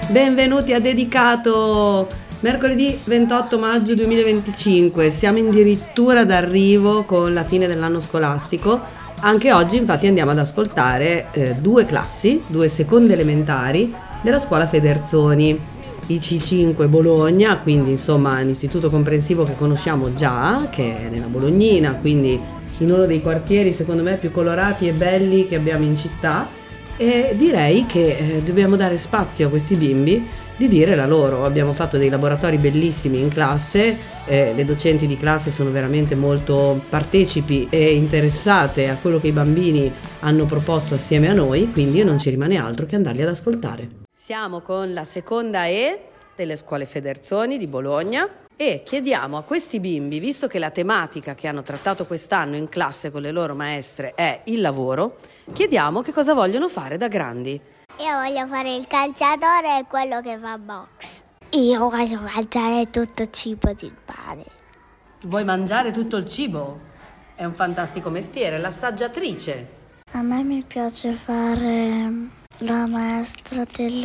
Benvenuti a Dedicato, mercoledì 28 maggio 2025, siamo addirittura d'arrivo con la fine dell'anno scolastico. Anche oggi infatti andiamo ad ascoltare due classi, due seconde elementari della scuola Federzoni, il C5 Bologna, quindi insomma l'istituto comprensivo che conosciamo già, che è nella Bolognina, quindi in uno dei quartieri secondo me più colorati e belli che abbiamo in città. E direi che dobbiamo dare spazio a questi bimbi di dire la loro. Abbiamo fatto dei laboratori bellissimi in classe, le docenti di classe sono veramente molto partecipi e interessate a quello che i bambini hanno proposto assieme a noi, quindi non ci rimane altro che andarli ad ascoltare. Siamo con la seconda E delle scuole Federzoni di Bologna e chiediamo a questi bimbi, visto che la tematica che hanno trattato quest'anno in classe con le loro maestre è il lavoro, chiediamo che cosa vogliono fare da grandi. Io voglio fare il calciatore e quello che fa box. Io voglio mangiare tutto il cibo del pane. Vuoi mangiare tutto il cibo? È un fantastico mestiere, l'assaggiatrice. A me mi piace fare la maestra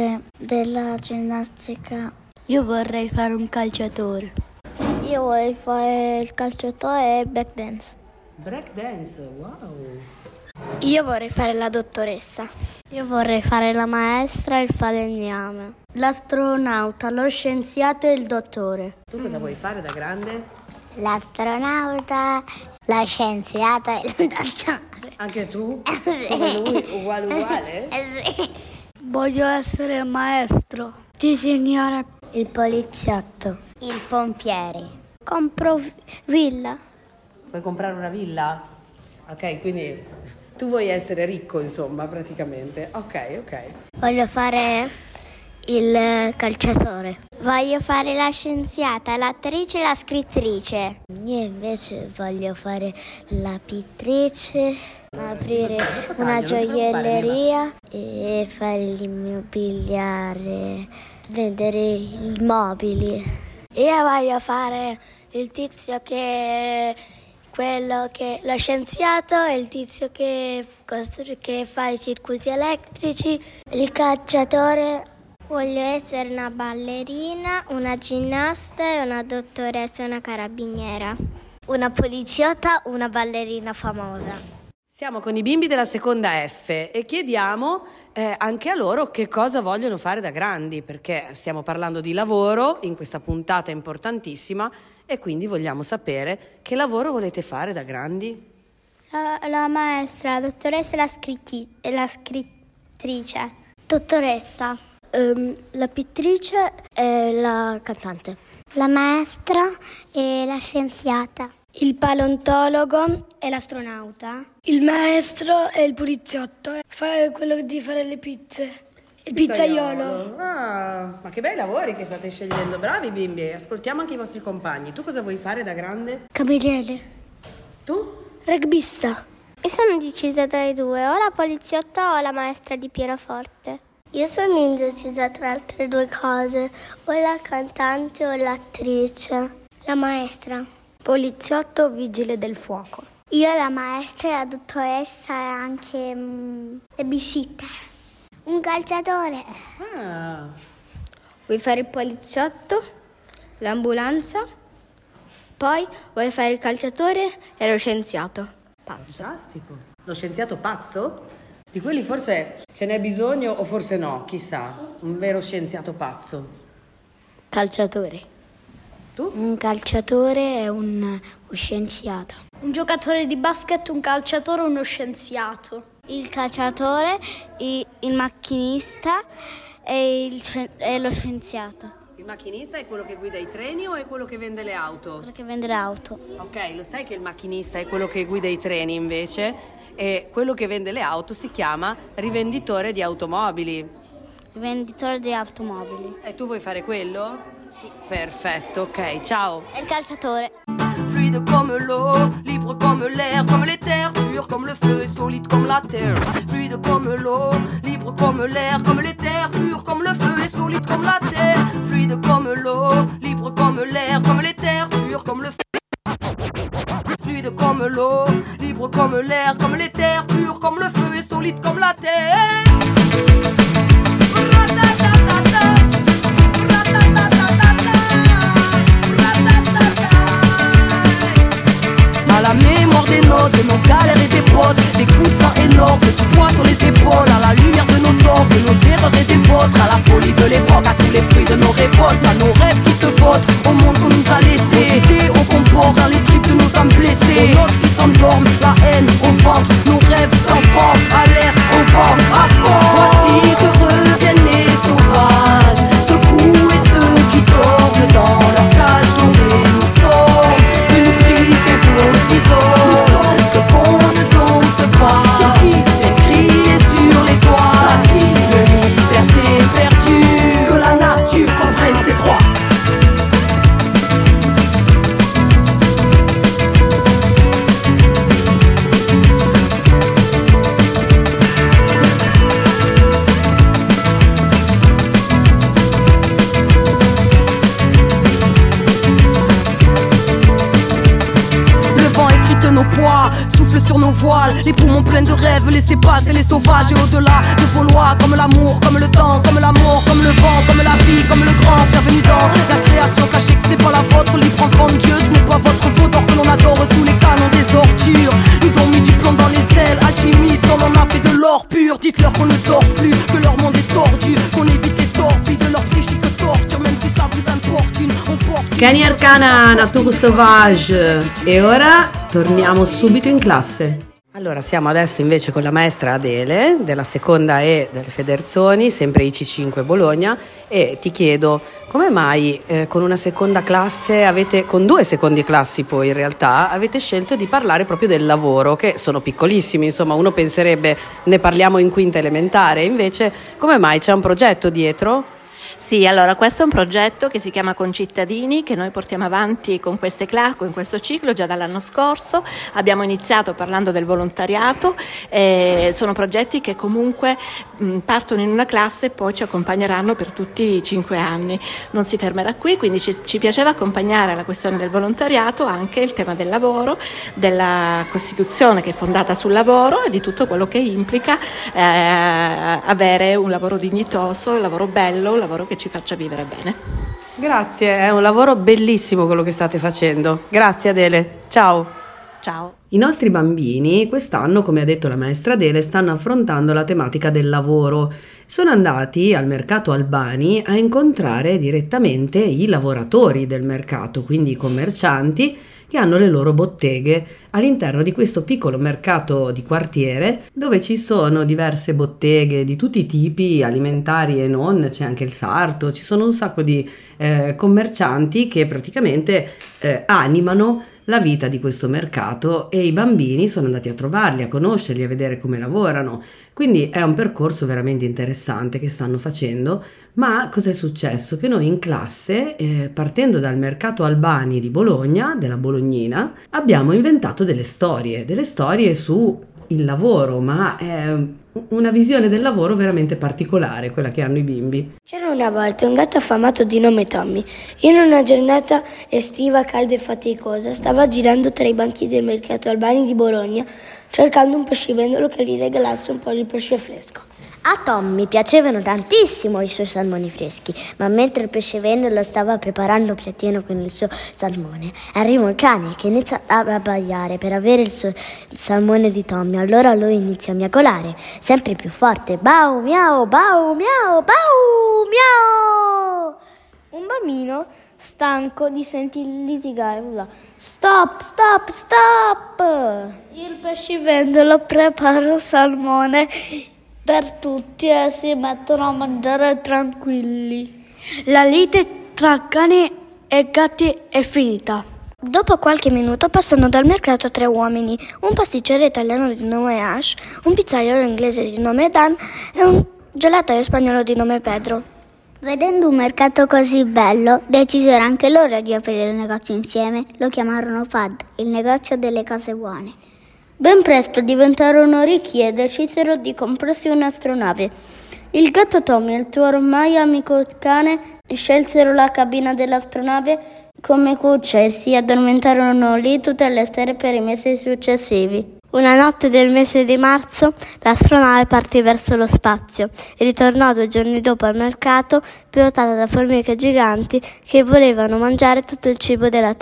della ginnastica. Io vorrei fare un calciatore. Io vorrei fare il calciatore e break dance. Break dance, wow. Io vorrei fare la dottoressa. Io vorrei fare la maestra e il falegname. L'astronauta, lo scienziato e il dottore. Tu cosa vuoi fare da grande? L'astronauta, la scienziata e il dottore. Anche tu? Come lui, uguale? Sì. Voglio essere maestro, disegnare Il poliziotto. Il pompiere. Compro villa. Vuoi comprare una villa? Ok, quindi tu vuoi essere ricco, insomma, praticamente. Ok. Voglio fare il calciatore. Voglio fare la scienziata, l'attrice e la scrittrice. Io invece voglio fare la pittrice, aprire una gioielleria e fare l'immobiliare, vendere i mobili. Io voglio fare il tizio lo scienziato e il tizio che fa i circuiti elettrici, il calciatore. Voglio essere una ballerina, una ginnasta e una dottoressa e una carabiniera. Una poliziotta, una ballerina famosa. Siamo con i bimbi della seconda F e chiediamo anche a loro che cosa vogliono fare da grandi, perché stiamo parlando di lavoro in questa puntata importantissima e quindi vogliamo sapere che lavoro volete fare da grandi? La maestra, la dottoressa e la scrittrice. Dottoressa. La pittrice e la cantante. La maestra e la scienziata. Il paleontologo e l'astronauta. Il maestro e il poliziotto. Fa quello di fare le pizze. Il pizzaiolo. Ah, ma che bei lavori che state scegliendo. Bravi bimbi, ascoltiamo anche i vostri compagni. Tu cosa vuoi fare da grande? Cameriere. Tu? Rugbista. Io sono decisa tra i due, o la poliziotta o la maestra di pianoforte. Io sono indecisa tra altre due cose, o la cantante o l'attrice. La maestra. Poliziotto o vigile del fuoco. Io la maestra, la dottoressa e anche babysitter. Un calciatore. Ah, Vuoi fare il poliziotto, l'ambulanza, poi vuoi fare il calciatore e lo scienziato. fantastico. Lo scienziato pazzo? Di quelli forse ce n'è bisogno o forse no, chissà. Un vero scienziato pazzo. Calciatore. Tu? Un calciatore e uno scienziato. Un giocatore di basket, un calciatore, uno scienziato. Il calciatore, il macchinista e lo scienziato. Il macchinista è quello che guida i treni o è quello che vende le auto? Quello che vende le auto. Ok, lo sai che il macchinista è quello che guida i treni invece e quello che vende le auto si chiama rivenditore di automobili. Venditore di automobili. E tu vuoi fare quello? Sì. Perfetto, ok, ciao. E il calciatore. Fluide comme l'eau, libre comme l'air, comme les terres, pur comme le feu et solide comme la terre. Fluide comme l'eau, libre comme l'air, comme les terres, pur comme le feu et solide comme la terre. Fluide comme l'eau, libre comme l'air, comme les terres, pur comme le feu. Fluide comme l'eau, libre comme l'air, comme les terres, pur comme le feu et solide comme la terre. Ra-ta-ta-ta-ta. faute. Des coups de sang énormes, du poids sur les épaules. À la lumière de nos torts, de nos erreurs et des vôtres. À la folie de l'époque, à tous les fruits de nos révoltes. À nos rêves qui se vautrent, au monde qu'on nous a laissé. Nos idées au comport, dans les tripes de nos âmes blessées. Aux nôtres qui s'endorment, la haine au ventre. Nos rêves d'enfants, à l'air, au vent, à fond. Voici que reviennent les sauvages, ceux coups et ceux qui dorment dans leur cage dorée. Nous sommes venus briser vos idoles, ce qu'on ne dompte pas, fait crier sur les toits, de liberté perdue, que la nature reprenne ses droits. Nos poids, souffle sur nos voiles, les poumons pleins de rêves, laissez passer les sauvages. Et au-delà de vos lois, comme l'amour, comme le temps, comme l'amour, comme le vent, comme la vie, comme le grand. Bienvenue dans la création, sachez que ce n'est pas la vôtre. Libre enfant de Dieu, ce n'est pas votre faute. Or que l'on adore sous les canons des ordures. Nous ont mis du plomb dans les ailes, alchimistes, on en a fait de l'or pur. Dites-leur qu'on ne dort plus, que leur monde est tordu, qu'on évite les torpilles de leur psychique torture. Même si ça vous importune, on porte. Cani Arcana, Nature Sauvage. E ora torniamo subito in classe. Allora, siamo adesso invece con la maestra Adele della seconda E delle Federzoni, sempre IC5 Bologna, e ti chiedo come mai con una seconda classe con due secondi classi poi in realtà avete scelto di parlare proprio del lavoro, che sono piccolissimi, insomma uno penserebbe ne parliamo in quinta elementare, invece come mai c'è un progetto dietro? Sì, allora questo è un progetto che si chiama Concittadini, che noi portiamo avanti con queste classi, con questo ciclo già dall'anno scorso. Abbiamo iniziato parlando del volontariato, sono progetti che comunque partono in una classe e poi ci accompagneranno per tutti i 5 anni. Non si fermerà qui, quindi ci piaceva accompagnare alla questione del volontariato anche il tema del lavoro, della Costituzione che è fondata sul lavoro e di tutto quello che implica avere un lavoro dignitoso, un lavoro bello, un lavoro che ci faccia vivere bene. Grazie, è un lavoro bellissimo quello che state facendo. Grazie Adele, ciao. Ciao. I nostri bambini quest'anno, come ha detto la maestra Adele, stanno affrontando la tematica del lavoro. Sono andati al mercato Albani a incontrare direttamente i lavoratori del mercato, quindi i commercianti che hanno le loro botteghe all'interno di questo piccolo mercato di quartiere dove ci sono diverse botteghe di tutti i tipi, alimentari e non, c'è anche il sarto, ci sono un sacco di commercianti che praticamente animano la vita di questo mercato e i bambini sono andati a trovarli, a conoscerli, a vedere come lavorano. Quindi è un percorso veramente interessante che stanno facendo. Ma cos'è successo? Che noi in classe, partendo dal mercato Albani di Bologna, della Bolognina, abbiamo inventato delle storie su il lavoro, ma è una visione del lavoro veramente particolare, quella che hanno i bimbi. C'era una volta un gatto affamato di nome Tommy. In una giornata estiva calda e faticosa stava girando tra i banchi del mercato Albani di Bologna cercando un pescivendolo che gli regalasse un po' di pesce fresco. A Tommy piacevano tantissimo i suoi salmoni freschi, ma mentre il pescivendolo stava preparando il piattino con il suo salmone, arriva un cane che inizia a abbaiare per avere il salmone di Tommy. Allora lui inizia a miagolare, sempre più forte. Bau, miau, bau, miau, bau, miau. Un bambino, stanco di sentir litigare, urla: Stop, stop, stop! Il pescivendolo prepara il salmone per tutti e si mettono a mangiare tranquilli. La lite tra cani e gatti è finita. Dopo qualche minuto passano dal mercato 3 uomini, un pasticcere italiano di nome Ash, un pizzaiolo inglese di nome Dan e un gelataio spagnolo di nome Pedro. Vedendo un mercato così bello, decisero anche loro di aprire il negozio insieme. Lo chiamarono FAD, il negozio delle cose buone. Ben presto diventarono ricchi e decisero di comprarsi un'astronave. Il gatto Tommy e il suo ormai amico cane scelsero la cabina dell'astronave come cuccia e si addormentarono lì tutte le sere per i mesi successivi. Una notte del mese di marzo l'astronave partì verso lo spazio e ritornò 2 giorni dopo al mercato pilotata da formiche giganti che volevano mangiare tutto il cibo della Terra.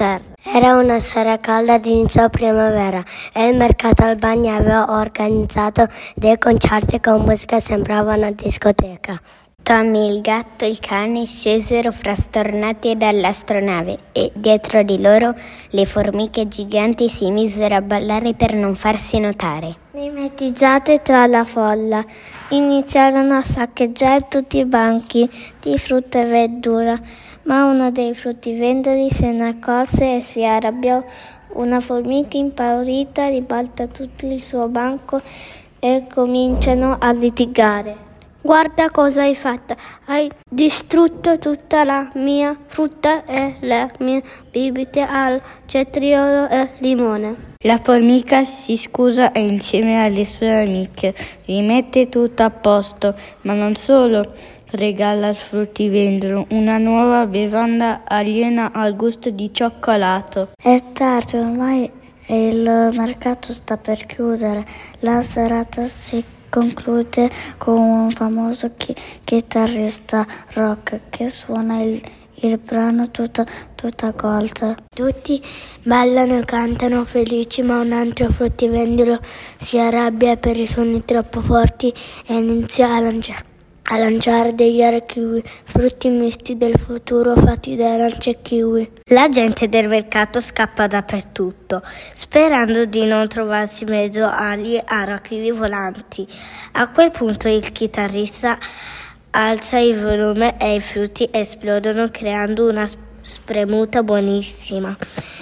Era una sera calda di inizio primavera e il mercato Albani aveva organizzato dei concerti con musica, sembrava una discoteca. Tommy, il gatto e il cane scesero frastornati dall'astronave e dietro di loro le formiche giganti si misero a ballare per non farsi notare. Mimetizzate tra la folla, iniziarono a saccheggiare tutti i banchi di frutta e verdura, ma uno dei fruttivendoli se ne accorse e si arrabbiò. Una formica impaurita ribalta tutto il suo banco e cominciano a litigare. Guarda cosa hai fatto, hai distrutto tutta la mia frutta e le mie bibite al cetriolo e limone. La formica si scusa e insieme alle sue amiche rimette tutto a posto, ma non solo, regala al fruttivendolo una nuova bevanda aliena al gusto di cioccolato. È tardi ormai e il mercato sta per chiudere, la serata si conclude con un famoso chitarrista rock che suona il brano tutta colta. Tutti ballano e cantano felici, ma un altro fruttivendolo si arrabbia per i suoni troppo forti e inizia a lanciare degli arakiwi, frutti misti del futuro fatti da arance e kiwi. La gente del mercato scappa dappertutto, sperando di non trovarsi mezzo agli arakiwi volanti. A quel punto il chitarrista alza il volume e i frutti esplodono creando una spremuta buonissima,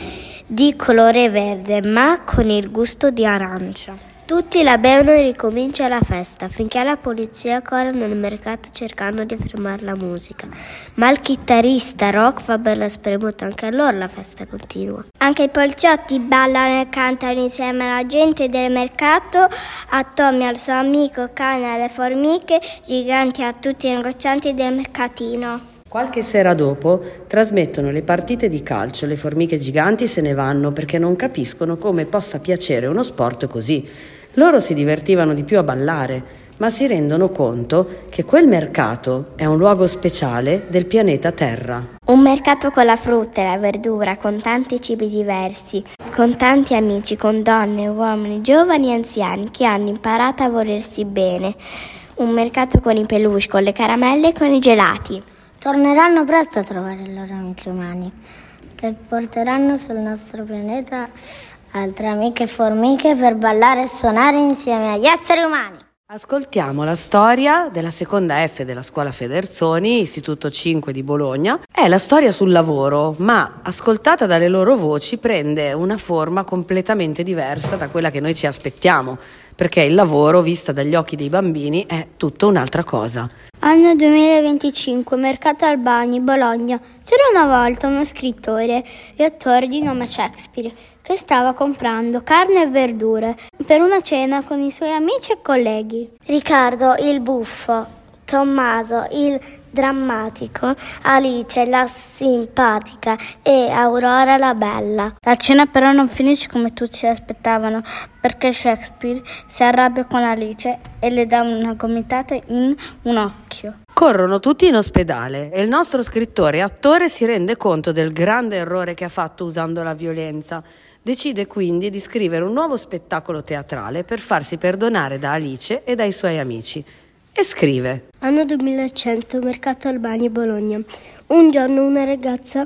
di colore verde ma con il gusto di arancia. Tutti la bevono e ricomincia la festa, finché la polizia corre nel mercato cercando di fermare la musica. Ma il chitarrista rock fa bella spremuta, anche allora la festa continua. Anche i poliziotti ballano e cantano insieme alla gente del mercato, a Tommy, al suo amico cane, alle formiche giganti, a tutti i negozianti del mercatino. Qualche sera dopo trasmettono le partite di calcio, le formiche giganti se ne vanno perché non capiscono come possa piacere uno sport così. Loro si divertivano di più a ballare, ma si rendono conto che quel mercato è un luogo speciale del pianeta Terra. Un mercato con la frutta e la verdura, con tanti cibi diversi, con tanti amici, con donne, uomini, giovani e anziani che hanno imparato a volersi bene. Un mercato con i peluche, con le caramelle e con i gelati. Torneranno presto a trovare i loro amici umani e porteranno sul nostro pianeta altre amiche formiche per ballare e suonare insieme agli esseri umani. Ascoltiamo la storia della seconda F della scuola Federzoni, Istituto 5 di Bologna. È la storia sul lavoro, ma ascoltata dalle loro voci prende una forma completamente diversa da quella che noi ci aspettiamo, perché il lavoro, vista dagli occhi dei bambini, è tutta un'altra cosa. Anno 2025, Mercato Albani, Bologna. C'era una volta uno scrittore e attore di nome Shakespeare che stava comprando carne e verdure per una cena con i suoi amici e colleghi. Riccardo il buffo, Tommaso il drammatico, Alice la simpatica e Aurora la bella. La cena però non finisce come tutti si aspettavano, perché Shakespeare si arrabbia con Alice e le dà una gomitata in un occhio. Corrono tutti in ospedale e il nostro scrittore e attore si rende conto del grande errore che ha fatto usando la violenza. Decide quindi di scrivere un nuovo spettacolo teatrale per farsi perdonare da Alice e dai suoi amici. E scrive: Anno 2100, Mercato Albani, Bologna. Un giorno una ragazza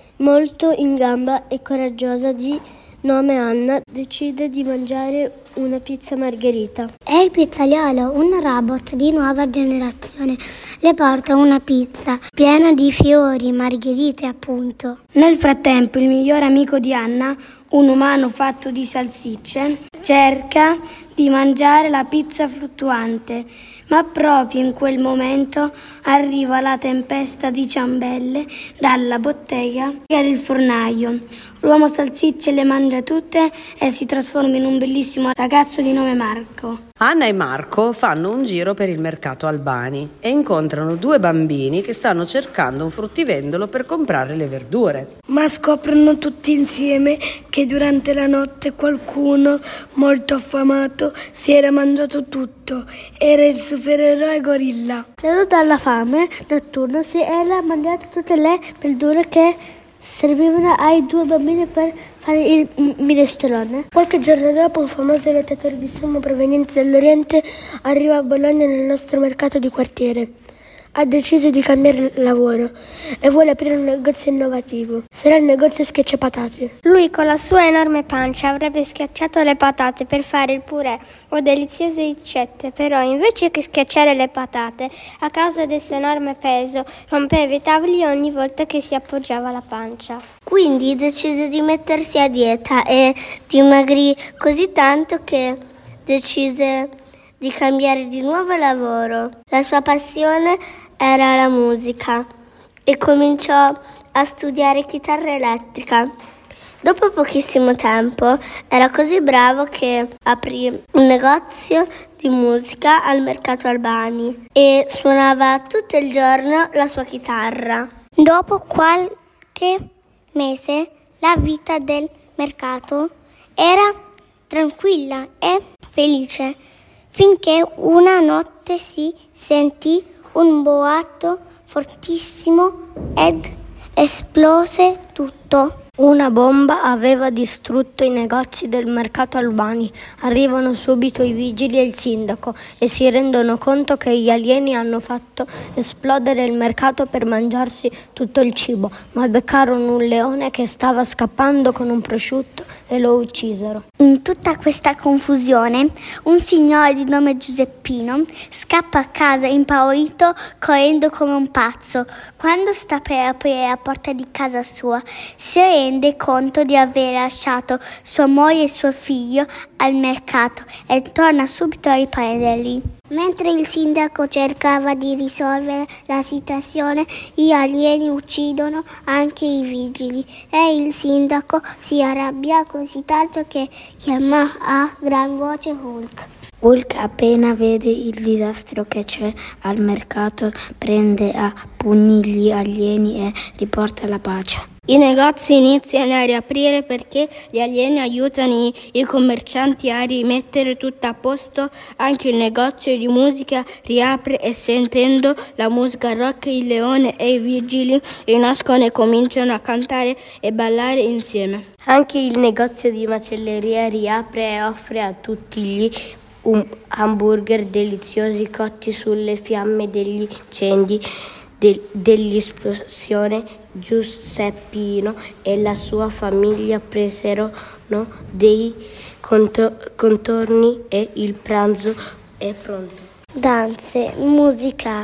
molto in gamba e coraggiosa di nome Anna decide di mangiare una pizza margherita. È il pizzaiolo, un robot di nuova generazione. Le porta una pizza piena di fiori, margherite appunto. Nel frattempo il miglior amico di Anna, un umano fatto di salsicce, cerca di mangiare la pizza fluttuante, ma proprio in quel momento arriva la tempesta di ciambelle dalla bottega e dal fornaio. L'uomo salsicce le mangia tutte e si trasforma in un bellissimo ragazzo di nome Marco. Anna e Marco fanno un giro per il mercato Albani e incontrano due bambini che stanno cercando un fruttivendolo per comprare le verdure. Ma scoprono tutti insieme che durante la notte qualcuno molto affamato si era mangiato tutto. Era il supereroe Gorilla. Preso dalla fame notturna si era mangiato tutte le verdure che servivano ai 2 bambini per fare il minestrone. Qualche giorno dopo un famoso lottatore di sumo proveniente dall'Oriente arriva a Bologna nel nostro mercato di quartiere. Ha deciso di cambiare lavoro e vuole aprire un negozio innovativo. Sarà il negozio schiacciapatate. Lui con la sua enorme pancia avrebbe schiacciato le patate per fare il purè o deliziose ricette, però invece che schiacciare le patate, a causa del suo enorme peso, rompeva i tavoli ogni volta che si appoggiava la pancia. Quindi decise di mettersi a dieta e dimagrì così tanto che decise di cambiare di nuovo lavoro. La sua passione era la musica e cominciò a studiare chitarra elettrica. Dopo pochissimo tempo era così bravo che aprì un negozio di musica al mercato Albani e suonava tutto il giorno la sua chitarra. Dopo qualche mese la vita del mercato era tranquilla e felice, finché una notte si sentì un boato fortissimo ed esplose tutto. Una bomba aveva distrutto i negozi del mercato Albani. Arrivano subito i vigili e il sindaco e si rendono conto che gli alieni hanno fatto esplodere il mercato per mangiarsi tutto il cibo, ma beccarono un leone che stava scappando con un prosciutto e lo uccisero. In tutta questa confusione, un signore di nome Giuseppino scappa a casa impaurito, correndo come un pazzo. Quando sta per aprire la porta di casa sua, si rende conto di aver lasciato sua moglie e suo figlio al mercato e torna subito a riprenderli. Mentre il sindaco cercava di risolvere la situazione, gli alieni uccidono anche i vigili e il sindaco si arrabbia così tanto che chiama a gran voce Hulk. Hulk, appena vede il disastro che c'è al mercato, prende a pugni gli alieni e riporta la pace. I negozi iniziano a riaprire perché gli alieni aiutano i commercianti a rimettere tutto a posto. Anche il negozio di musica riapre e sentendo la musica rock il leone e i vigili rinascono e cominciano a cantare e ballare insieme. Anche il negozio di macelleria riapre e offre a tutti gli hamburger deliziosi cotti sulle fiamme degli incendi dell'esplosione. Giuseppino e la sua famiglia presero dei contorni e il pranzo è pronto. Danze, musica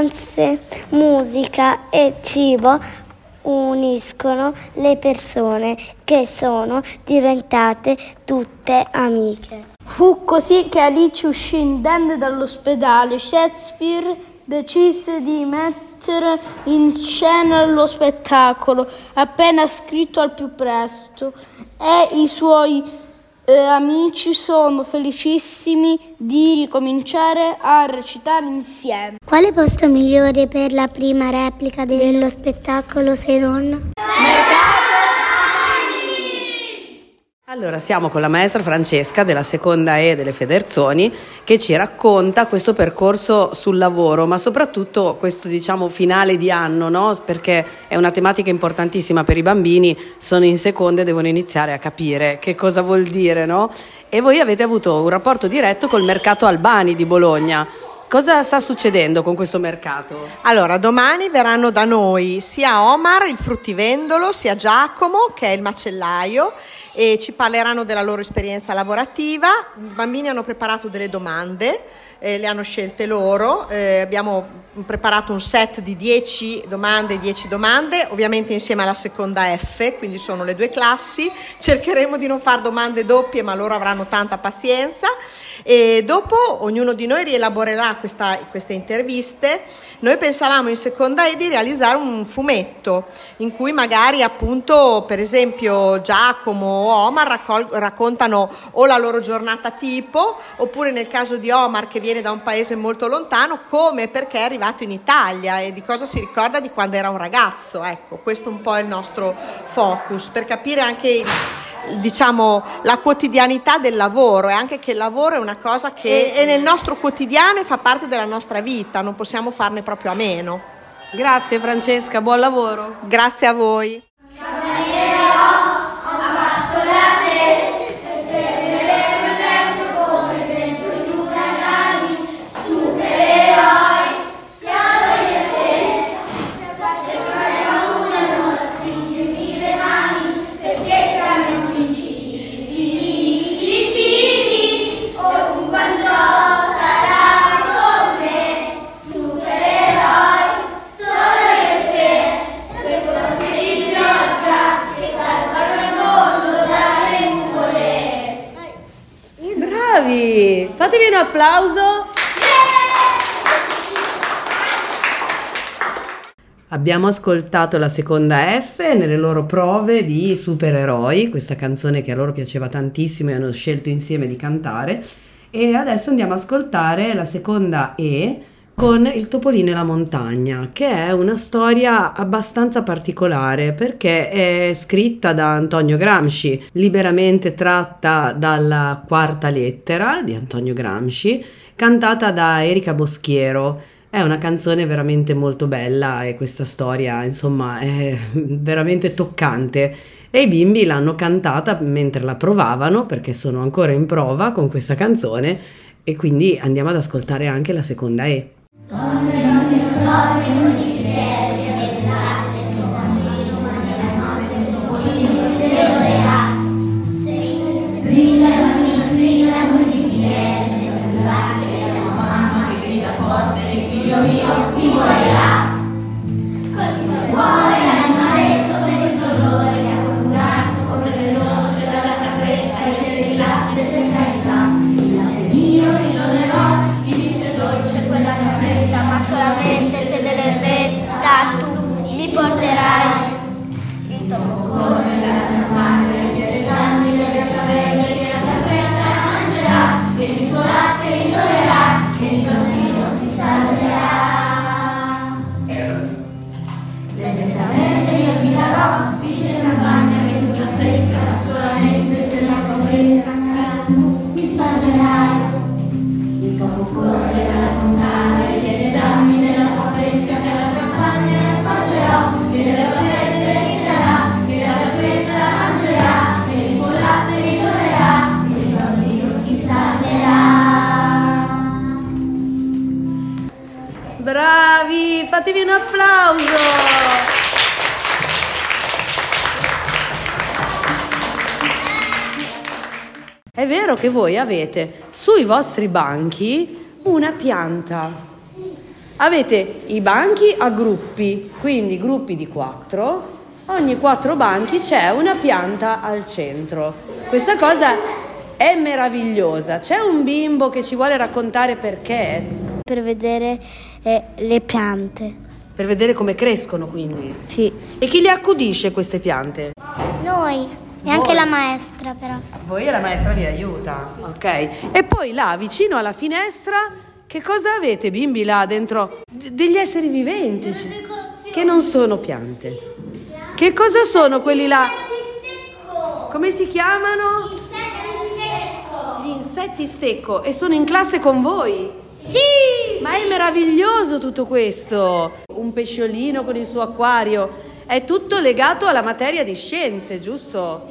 e cibo uniscono le persone che sono diventate tutte amiche. Fu così che Alice uscì indenne dall'ospedale. Shakespeare decise di mettere in scena lo spettacolo appena scritto al più presto e i suoi amici sono felicissimi di ricominciare a recitare insieme. Quale posto migliore per la prima replica dello spettacolo se non? Allora, siamo con la maestra Francesca della seconda E delle Federzoni che ci racconta questo percorso sul lavoro, ma soprattutto questo, finale di anno, no? Perché è una tematica importantissima per i bambini, sono in seconda e devono iniziare a capire che cosa vuol dire, no? E voi avete avuto un rapporto diretto col mercato Albani di Bologna. Cosa sta succedendo con questo mercato? Allora, domani verranno da noi sia Omar, il fruttivendolo, sia Giacomo, che è il macellaio, e ci parleranno della loro esperienza lavorativa. I bambini hanno preparato delle domande, le hanno scelte loro, abbiamo preparato un set di 10 domande, ovviamente insieme alla seconda F, quindi sono le 2 classi. Cercheremo di non fare domande doppie, ma loro avranno tanta pazienza, e dopo ognuno di noi rielaborerà queste interviste. Noi pensavamo in seconda E di realizzare un fumetto in cui magari appunto, per esempio, Giacomo o Omar raccontano o la loro giornata tipo, oppure nel caso di Omar, che viene da un paese molto lontano, come e perché è arrivato in Italia e di cosa si ricorda di quando era un ragazzo. Ecco, questo un po' è il nostro focus, per capire anche la quotidianità del lavoro, e anche che il lavoro è una cosa che è nel nostro quotidiano e fa parte della nostra vita, non possiamo farne proprio a meno. Grazie Francesca, buon lavoro. Grazie a voi. Bravi! Fatevi un applauso. Abbiamo ascoltato la seconda F nelle loro prove di Supereroi, questa canzone che a loro piaceva tantissimo e hanno scelto insieme di cantare, e adesso andiamo ad ascoltare la seconda E con Il topolino e la montagna, che è una storia abbastanza particolare perché è scritta da Antonio Gramsci, liberamente tratta dalla quarta lettera di Antonio Gramsci, cantata da Erika Boschiero. È una canzone veramente molto bella e questa storia, insomma, è veramente toccante. E i bimbi l'hanno cantata mentre la provavano, perché sono ancora in prova con questa canzone, e quindi andiamo ad ascoltare anche la seconda E. Bravi, fatevi un applauso. È vero che voi avete sui vostri banchi una pianta. Avete i banchi a gruppi, quindi gruppi di 4. Ogni 4 banchi c'è una pianta al centro. Questa cosa è meravigliosa. C'è un bimbo che ci vuole raccontare perché? Per vedere le piante. Per vedere come crescono, quindi? Sì. E chi le accudisce queste piante? Noi, e anche la maestra però. Voi e la maestra vi aiuta, sì. Ok. E poi là, vicino alla finestra, che cosa avete, bimbi, là dentro? Degli esseri viventi, che non sono piante. Che cosa sono quelli là? Come si chiamano? Gli insetti stecco. E sono in classe con voi? Sì! Ma è meraviglioso tutto questo! Un pesciolino con il suo acquario, è tutto legato alla materia di scienze, giusto?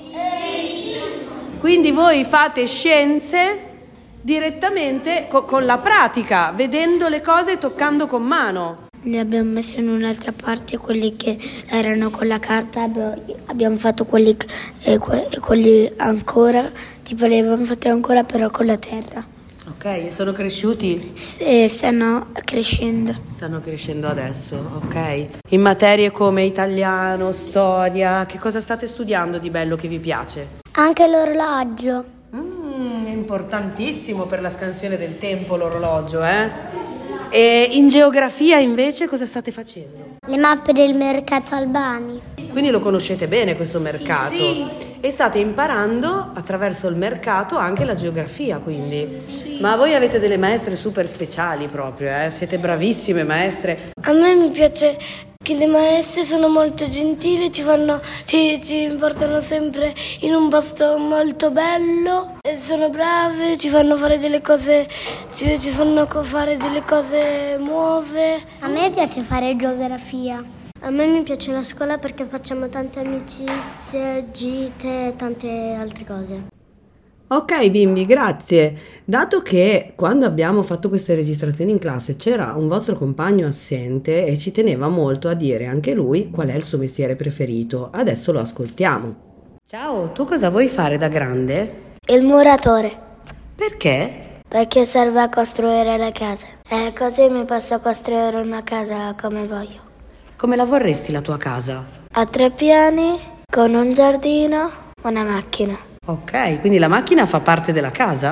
Quindi voi fate scienze direttamente con la pratica, vedendo le cose e toccando con mano. Li abbiamo messi in un'altra parte, quelli che erano con la carta, abbiamo fatto quelli e quelli ancora, tipo li abbiamo fatti ancora però con la terra. Ok, sono cresciuti? Stanno crescendo. Stanno crescendo adesso, ok. In materie come italiano, storia, che cosa state studiando di bello che vi piace? Anche l'orologio. È importantissimo per la scansione del tempo l'orologio, eh? E in geografia invece cosa state facendo? Le mappe del mercato Albani. Quindi lo conoscete bene questo mercato? Sì. E state imparando attraverso il mercato anche la geografia, quindi? Sì. Ma voi avete delle maestre super speciali proprio, eh? Siete bravissime maestre. A me mi piace che le maestre sono molto gentili, ci portano sempre in un posto molto bello, e sono brave, ci fanno fare delle cose, ci fanno fare delle cose nuove. A me piace fare geografia. A me mi piace la scuola perché facciamo tante amicizie, gite e tante altre cose. Ok bimbi, grazie. Dato che quando abbiamo fatto queste registrazioni in classe c'era un vostro compagno assente e ci teneva molto a dire anche lui qual è il suo mestiere preferito, adesso lo ascoltiamo. Ciao, tu cosa vuoi fare da grande? Il muratore. Perché? Perché serve a costruire le case. E così mi posso costruire una casa come voglio. Come la vorresti la tua casa? A 3 piani, con un giardino, una macchina. Ok, quindi la macchina fa parte della casa?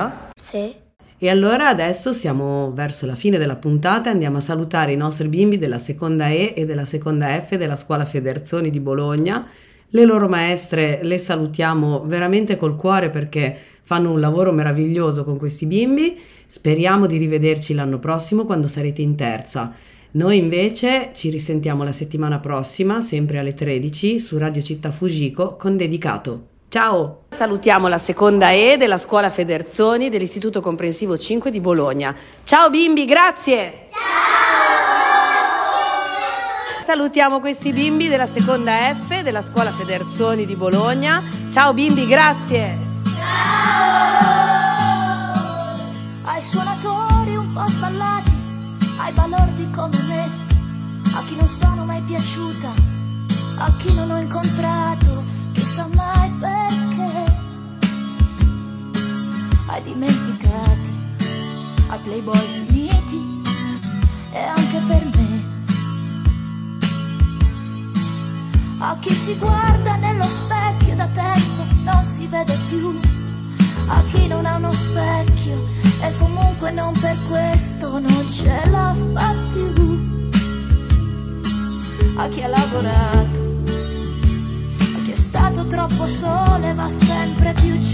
Sì. E allora adesso siamo verso la fine della puntata e andiamo a salutare i nostri bimbi della seconda E e della seconda F della scuola Federzoni di Bologna. Le loro maestre le salutiamo veramente col cuore perché fanno un lavoro meraviglioso con questi bimbi. Speriamo di rivederci l'anno prossimo quando sarete in terza. Noi invece ci risentiamo la settimana prossima, sempre alle 13, su Radio Città Fujiko con Dedicato. Ciao! Salutiamo la seconda E della scuola Federzoni dell'Istituto Comprensivo 5 di Bologna. Ciao bimbi, grazie! Ciao! Salutiamo questi bimbi della seconda F della scuola Federzoni di Bologna. Ciao bimbi, grazie! Ciao! Ai suonatori un po' sballati, ai balordi come me, a chi non sono mai piaciuta, a chi non ho incontrato, chissà mai perché, ai dimenticati, ai playboy finiti e anche per me, a chi si guarda nello specchio da tempo non si vede più, a chi non ha uno specchio e comunque non per questo non ce la fa più, a chi ha lavorato, a chi è stato troppo sole va sempre più giù.